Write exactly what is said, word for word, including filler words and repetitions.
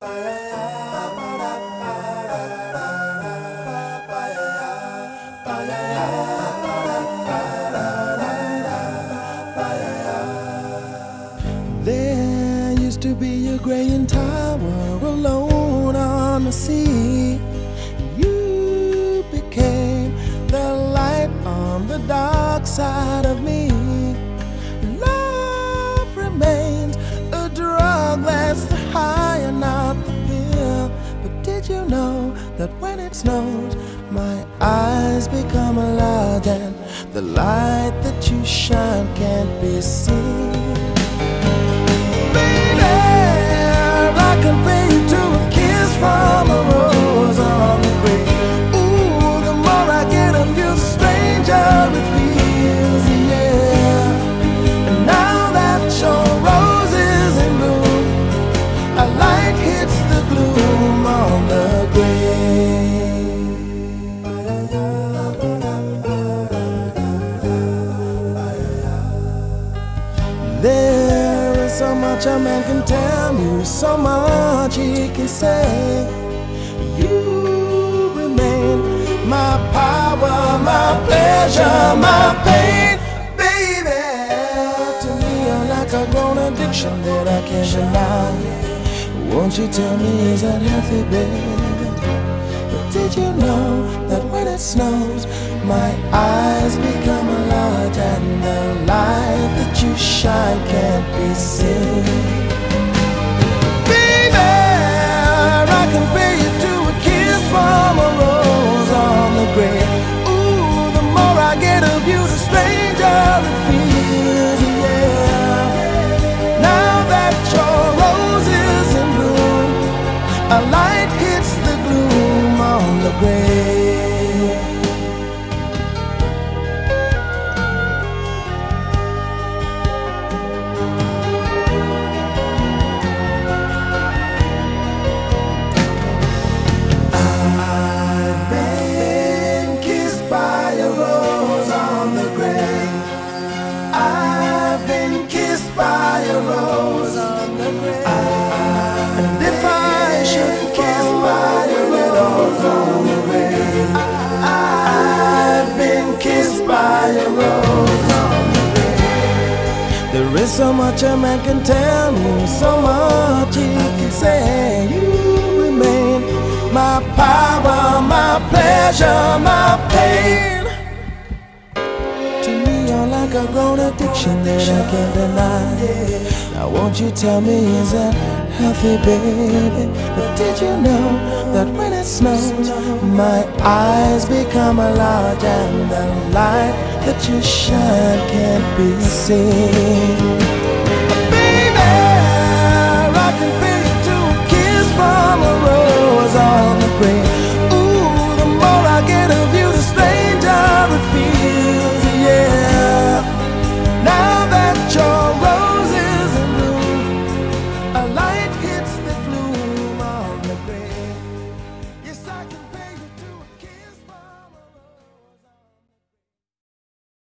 There used to be a graying tower alone on the sea. You became the light on the dark side of me. Love remains a drug that's the high and not the pill. But did you know that when it snows, my eyes become large and the light that you shine can't be seen? I can pay you to a kiss from a rose on the grave. Ooh, the more I get of you, the stranger it feels, yeah. And now that your rose is in bloom, a light hits the gloom on the grave. There is so much a man can tell you, so much he can say. You remain my power, my pleasure, my pain, baby. To me you're like a grown addiction that I can't deny. Won't you tell me, is that healthy, baby? But did you know that when it snows, my eyes become large and the light that you shine can't be seen? I can pay you to a kiss from a rose on the grave. Ooh, the more I get of you, the stranger it feels, yeah. Now that your rose is in bloom, a light hits the gloom on the grave. There is so much a man can tell me, so much he can say. You remain my power, my pleasure, my pain. To me you're like a grown addiction that I can't deny. Now won't you tell me, is that healthy, baby? But did you know that when it snows, my eyes become large and the light that you shine can't be seen?